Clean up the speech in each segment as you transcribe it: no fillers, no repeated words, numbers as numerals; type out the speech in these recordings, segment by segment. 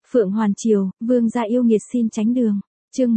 Phượng Hoàn Triều, vương gia yêu nghiệt xin tránh đường. Chương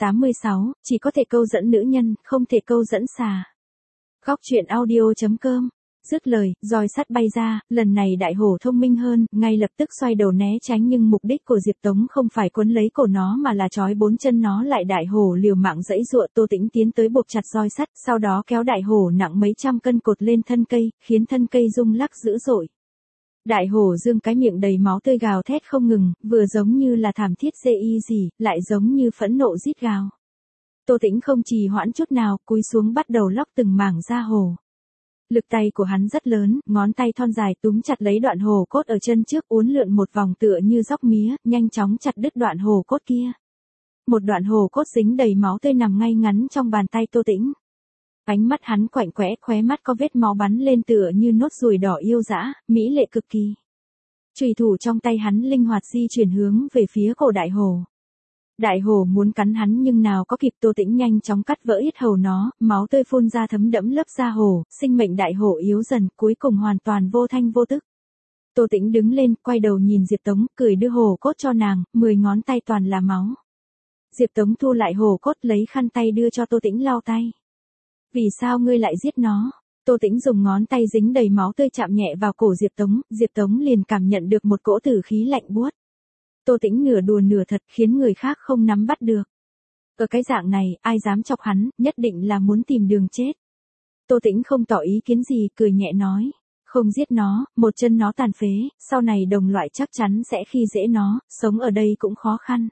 186, chỉ có thể câu dẫn nữ nhân, không thể câu dẫn xà. Góc truyện audio.com. Dứt lời, roi sắt bay ra, lần này đại hổ thông minh hơn, ngay lập tức xoay đầu né tránh, nhưng mục đích của Diệp Tống không phải quấn lấy cổ nó mà là trói bốn chân nó lại. Đại hổ liều mạng giãy giụa, Tô Tĩnh tiến tới buộc chặt roi sắt, sau đó kéo đại hổ nặng mấy trăm cân cột lên thân cây, khiến thân cây rung lắc dữ dội. Đại hổ dương cái miệng đầy máu tươi gào thét không ngừng, vừa giống như là thảm thiết chê y gì, lại giống như phẫn nộ rít gào. Tô Tĩnh không trì hoãn chút nào, cúi xuống bắt đầu lóc từng mảng da hổ. Lực tay của hắn rất lớn, ngón tay thon dài túm chặt lấy đoạn hổ cốt ở chân trước, uốn lượn một vòng tựa như dóc mía, nhanh chóng chặt đứt đoạn hổ cốt kia. Một đoạn hổ cốt dính đầy máu tươi nằm ngay ngắn trong bàn tay Tô Tĩnh. Ánh mắt hắn quạnh quẽ, khóe mắt có vết máu bắn lên tựa như nốt ruồi đỏ yêu dã, mỹ lệ cực kỳ. Chùy thủ trong tay hắn linh hoạt di chuyển hướng về phía cổ đại hổ. Đại hổ muốn cắn hắn nhưng nào có kịp, Tô Tĩnh nhanh chóng cắt vỡ yết hầu nó, máu tươi phun ra thấm đẫm lớp da hổ, sinh mệnh đại hổ yếu dần, cuối cùng hoàn toàn vô thanh vô tức. Tô Tĩnh đứng lên, quay đầu nhìn Diệp Tống, cười đưa hổ cốt cho nàng, 10 ngón tay toàn là máu. Diệp Tống thu lại hổ cốt, lấy khăn tay đưa cho Tô Tĩnh lau tay. Vì sao ngươi lại giết nó? Tô Tĩnh dùng ngón tay dính đầy máu tươi chạm nhẹ vào cổ Diệp Tống liền cảm nhận được một cỗ tử khí lạnh buốt. Tô Tĩnh nửa đùa nửa thật, khiến người khác không nắm bắt được. Ở cái dạng này, ai dám chọc hắn, nhất định là muốn tìm đường chết. Tô Tĩnh không tỏ ý kiến gì, cười nhẹ nói. Không giết nó, một chân nó tàn phế, sau này đồng loại chắc chắn sẽ khi dễ nó, sống ở đây cũng khó khăn.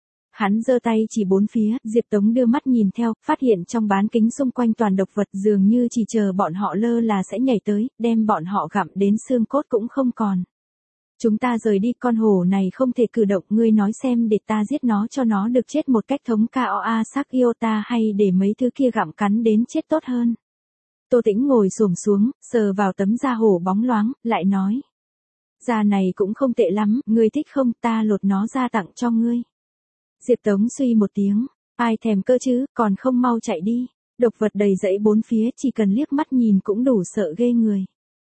Hắn giơ tay chỉ bốn phía, Diệp Tống đưa mắt nhìn theo, phát hiện trong bán kính xung quanh toàn độc vật, dường như chỉ chờ bọn họ lơ là sẽ nhảy tới, đem bọn họ gặm đến xương cốt cũng không còn. Chúng ta rời đi, con hổ này không thể cử động, ngươi nói xem để ta giết nó cho nó được chết một cách thống koa sắc yêu ta, hay để mấy thứ kia gặm cắn đến chết tốt hơn. Tô Tĩnh ngồi xổm xuống, sờ vào tấm da hổ bóng loáng, lại nói. Da này cũng không tệ lắm, ngươi thích không, ta lột nó ra tặng cho ngươi. Diệp Tống suy một tiếng, ai thèm cơ chứ, còn không mau chạy đi. Độc vật đầy rẫy bốn phía, chỉ cần liếc mắt nhìn cũng đủ sợ ghê người.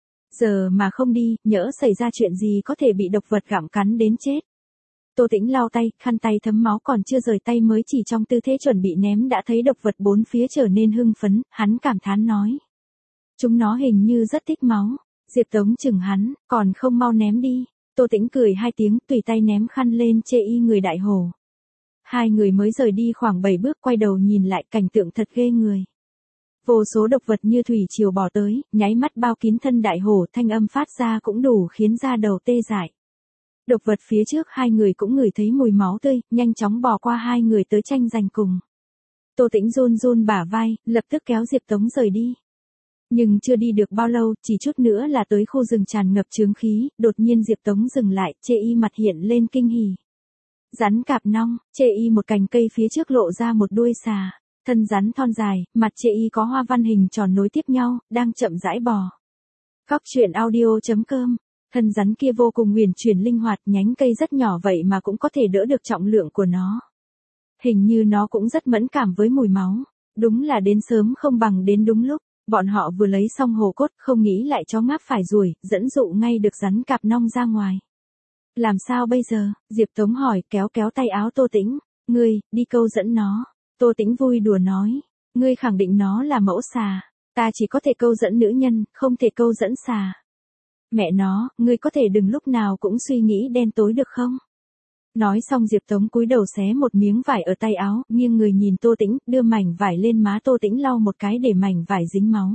Giờ mà không đi, nhỡ xảy ra chuyện gì có thể bị độc vật gặm cắn đến chết. Tô Tĩnh lau tay, khăn tay thấm máu còn chưa rời tay mới chỉ trong tư thế chuẩn bị ném đã thấy độc vật bốn phía trở nên hưng phấn, hắn cảm thán nói. Chúng nó hình như rất thích máu. Diệp Tống chừng hắn, còn không mau ném đi. Tô Tĩnh cười hai tiếng, tùy tay ném khăn lên chê y người đại hổ. Hai người mới rời đi khoảng 7 bước, quay đầu nhìn lại, cảnh tượng thật ghê người. Vô số độc vật như thủy triều bò tới, nháy mắt bao kín thân đại hổ, thanh âm phát ra cũng đủ khiến da đầu tê dại. Độc vật phía trước hai người cũng ngửi thấy mùi máu tươi, nhanh chóng bò qua hai người tới tranh giành cùng. Tô Tĩnh run run bả vai, lập tức kéo Diệp Tống rời đi. Nhưng chưa đi được bao lâu, chỉ chút nữa là tới khu rừng tràn ngập chướng khí, đột nhiên Diệp Tống dừng lại, chê y mặt hiện lên kinh hỉ. Rắn cạp nong, chê y một cành cây phía trước lộ ra một đuôi xà. Thân rắn thon dài, mặt chê y có hoa văn hình tròn nối tiếp nhau, đang chậm rãi bò. Góc truyện audio.com. Thân rắn kia vô cùng huyền chuyển linh hoạt, nhánh cây rất nhỏ vậy mà cũng có thể đỡ được trọng lượng của nó. Hình như nó cũng rất mẫn cảm với mùi máu. Đúng là đến sớm không bằng đến đúng lúc. Bọn họ vừa lấy xong hổ cốt, không nghĩ lại chó ngáp phải ruồi, dẫn dụ ngay được rắn cạp nong ra ngoài. Làm sao bây giờ? Diệp Tống hỏi, kéo kéo tay áo Tô Tĩnh. Ngươi, đi câu dẫn nó. Tô Tĩnh vui đùa nói. Ngươi khẳng định nó là mẫu xà. Ta chỉ có thể câu dẫn nữ nhân, không thể câu dẫn xà. Mẹ nó, ngươi có thể đừng lúc nào cũng suy nghĩ đen tối được không? Nói xong Diệp Tống cúi đầu xé một miếng vải ở tay áo, nghiêng người nhìn Tô Tĩnh, đưa mảnh vải lên má Tô Tĩnh lau một cái để mảnh vải dính máu.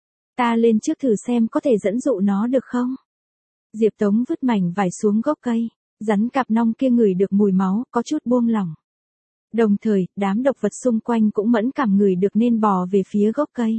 Ta lên trước thử xem có thể dẫn dụ nó được không? Diệp Tống vứt mảnh vải xuống gốc cây. Rắn cạp nong kia ngửi được mùi máu, có chút buông lỏng. Đồng thời, đám độc vật xung quanh cũng mẫn cảm ngửi được nên bò về phía gốc cây.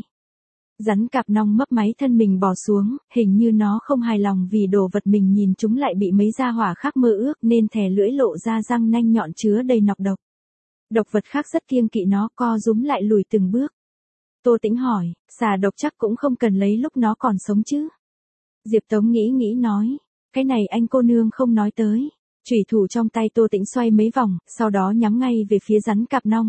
Rắn cạp nong mấp máy thân mình bò xuống, hình như nó không hài lòng vì đồ vật mình nhìn chúng lại bị mấy gia hỏa khác mơ ước nên thè lưỡi lộ ra răng nanh nhọn chứa đầy nọc độc. Độc vật khác rất kiêng kỵ nó, co rúm lại lùi từng bước. Tô Tĩnh hỏi, xà độc chắc cũng không cần lấy lúc nó còn sống chứ? Diệp Tống nghĩ nói, cái này anh cô nương không nói tới. Chủy thủ trong tay Tô Tĩnh xoay mấy vòng, sau đó nhắm ngay về phía rắn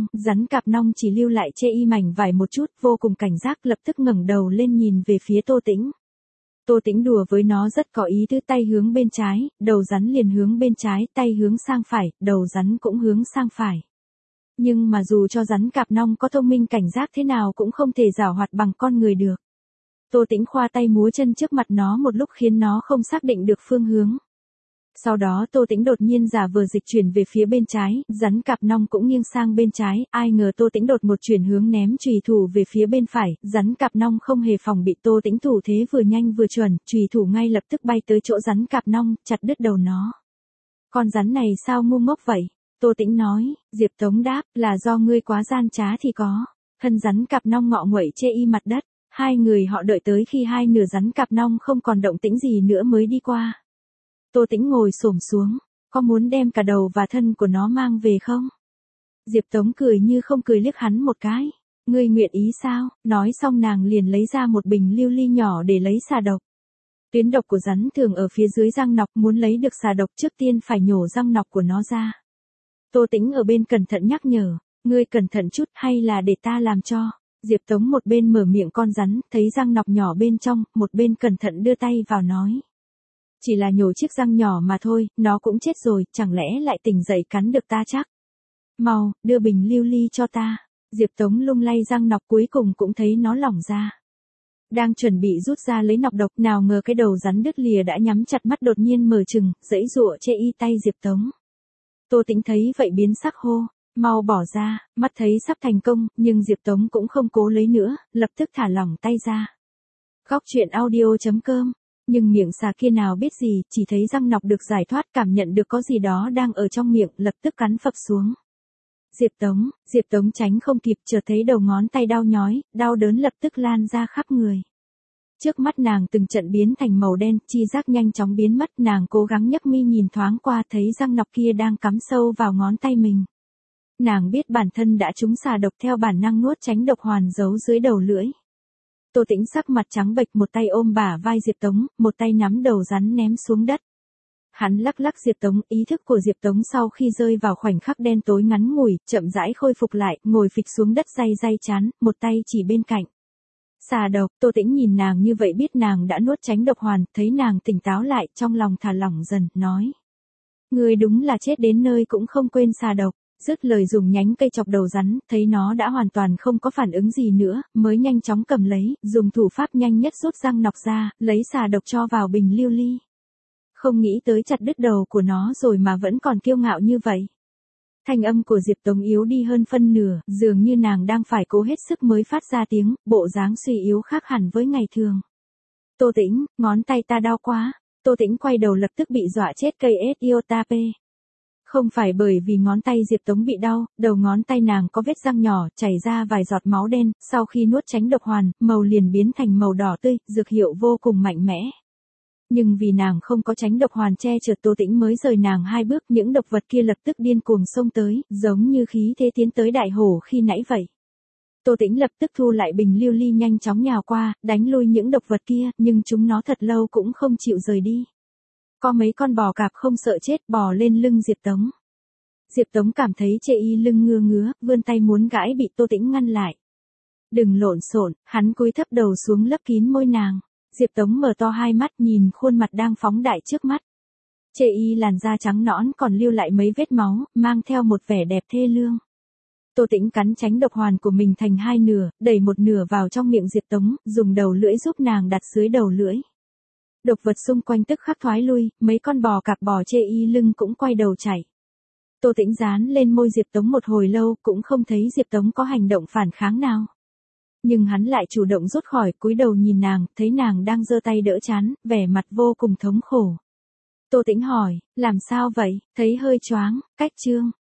cạp nong chỉ lưu lại chê y mảnh vải một chút, vô cùng cảnh giác, lập tức ngẩng đầu lên nhìn về phía Tô Tĩnh. Tô Tĩnh đùa với nó rất có ý tứ, tay hướng bên trái, đầu rắn liền hướng bên trái, tay hướng sang phải, đầu rắn cũng hướng sang phải. Nhưng mà dù cho rắn cạp nong có thông minh cảnh giác thế nào cũng không thể giảo hoạt bằng con người được. Tô Tĩnh khoa tay múa chân trước mặt nó một lúc khiến nó không xác định được phương hướng. Sau đó Tô Tĩnh đột nhiên giả vờ dịch chuyển về phía bên trái, rắn cạp nong cũng nghiêng sang bên trái, ai ngờ Tô Tĩnh đột một chuyển hướng ném chùy thủ về phía bên phải, rắn cạp nong không hề phòng bị, Tô Tĩnh thủ thế vừa nhanh vừa chuẩn, chùy thủ ngay lập tức bay tới chỗ rắn cạp nong, chặt đứt đầu nó. Con rắn này sao ngu ngốc vậy? Tô Tĩnh nói. Diệp Tống đáp, là do ngươi quá gian trá thì có. Thân rắn cạp nong ngọ nguậy chê y mặt đất, hai người họ đợi tới khi hai nửa rắn cạp nong không còn động tĩnh gì nữa mới đi qua. Tô Tĩnh ngồi xổm xuống, có muốn đem cả đầu và thân của nó mang về không? Diệp Tống cười như không cười liếc hắn một cái. Ngươi nguyện ý sao? Nói xong nàng liền lấy ra một bình lưu ly nhỏ để lấy xà độc. Tuyến độc của rắn thường ở phía dưới răng nọc, muốn lấy được xà độc trước tiên phải nhổ răng nọc của nó ra. Tô Tĩnh ở bên cẩn thận nhắc nhở, ngươi cẩn thận chút hay là để ta làm cho. Diệp Tống một bên mở miệng con rắn, thấy răng nọc nhỏ bên trong, một bên cẩn thận đưa tay vào nói. Chỉ là nhổ chiếc răng nhỏ mà thôi, nó cũng chết rồi, chẳng lẽ lại tỉnh dậy cắn được ta chắc. Mau, đưa bình lưu ly cho ta. Diệp Tống lung lay răng nọc cuối cùng cũng thấy nó lỏng ra. Đang chuẩn bị rút ra lấy nọc độc, nào ngờ cái đầu rắn đứt lìa đã nhắm chặt mắt đột nhiên mở trừng, giãy giụa chê y tay Diệp Tống. Tô Tĩnh thấy vậy biến sắc hô, mau bỏ ra, mắt thấy sắp thành công, nhưng Diệp Tống cũng không cố lấy nữa, lập tức thả lỏng tay ra. Góc truyện audio.com. Nhưng miệng xà kia nào biết gì, chỉ thấy răng nọc được giải thoát, cảm nhận được có gì đó đang ở trong miệng, lập tức cắn phập xuống. Diệp Tống tránh không kịp, chợt thấy đầu ngón tay đau nhói, đau đớn lập tức lan ra khắp người. Trước mắt nàng từng trận biến thành màu đen, chi giác nhanh chóng biến mất, nàng cố gắng nhấc mi nhìn thoáng qua thấy răng nọc kia đang cắm sâu vào ngón tay mình. Nàng biết bản thân đã trúng xà độc, theo bản năng nuốt tránh độc hoàn giấu dưới đầu lưỡi. Tô Tĩnh sắc mặt trắng bệch, một tay ôm bả vai Diệp Tống, một tay nắm đầu rắn ném xuống đất. Hắn lắc lắc Diệp Tống, ý thức của Diệp Tống sau khi rơi vào khoảnh khắc đen tối ngắn ngủi, chậm rãi khôi phục lại, ngồi phịch xuống đất day day chán, một tay chỉ bên cạnh. Xà độc. Tô Tĩnh nhìn nàng như vậy biết nàng đã nuốt tránh độc hoàn, thấy nàng tỉnh táo lại, trong lòng thả lỏng dần, nói. Ngươi đúng là chết đến nơi cũng không quên xà độc. Dứt lời dùng nhánh cây chọc đầu rắn, thấy nó đã hoàn toàn không có phản ứng gì nữa, mới nhanh chóng cầm lấy, dùng thủ pháp nhanh nhất rút răng nọc ra, lấy xà độc cho vào bình lưu ly. Không nghĩ tới chặt đứt đầu của nó rồi mà vẫn còn kiêu ngạo như vậy. Thanh âm của Diệp Tống yếu đi hơn phân nửa, dường như nàng đang phải cố hết sức mới phát ra tiếng, bộ dáng suy yếu khác hẳn với ngày thường. Tô Tĩnh, ngón tay ta đau quá. Tô Tĩnh quay đầu lập tức bị dọa chết cây Etiotape. Không phải bởi vì ngón tay Diệp Tống bị đau, đầu ngón tay nàng có vết răng nhỏ, chảy ra vài giọt máu đen, sau khi nuốt tránh độc hoàn, màu liền biến thành màu đỏ tươi, dược hiệu vô cùng mạnh mẽ. Nhưng vì nàng không có tránh độc hoàn che chở, Tô Tĩnh mới rời nàng 2 bước, những độc vật kia lập tức điên cuồng xông tới, giống như khí thế tiến tới đại hổ khi nãy vậy. Tô Tĩnh lập tức thu lại bình lưu ly, nhanh chóng nhào qua, đánh lui những độc vật kia, nhưng chúng nó thật lâu cũng không chịu rời đi. Có mấy con bò cạp không sợ chết bò lên lưng Diệp Tống. Diệp Tống cảm thấy chê y lưng ngứa ngứa, vươn tay muốn gãi bị Tô Tĩnh ngăn lại. Đừng lộn xộn, hắn cúi thấp đầu xuống lấp kín môi nàng. Diệp Tống mở to hai mắt nhìn khuôn mặt đang phóng đại trước mắt. Chê y làn da trắng nõn còn lưu lại mấy vết máu, mang theo một vẻ đẹp thê lương. Tô Tĩnh cắn tránh độc hoàn của mình thành 2 nửa, đẩy một nửa vào trong miệng Diệp Tống, dùng đầu lưỡi giúp nàng đặt dưới đầu lưỡi. Độc vật xung quanh tức khắc thoái lui, mấy con bò cạp bò chê y lưng cũng quay đầu chạy. Tô Tĩnh dán lên môi Diệp Tống một hồi lâu, cũng không thấy Diệp Tống có hành động phản kháng nào. Nhưng hắn lại chủ động rút khỏi, cúi đầu nhìn nàng, thấy nàng đang giơ tay đỡ trán, vẻ mặt vô cùng thống khổ. Tô Tĩnh hỏi, làm sao vậy, thấy hơi choáng, cách chương.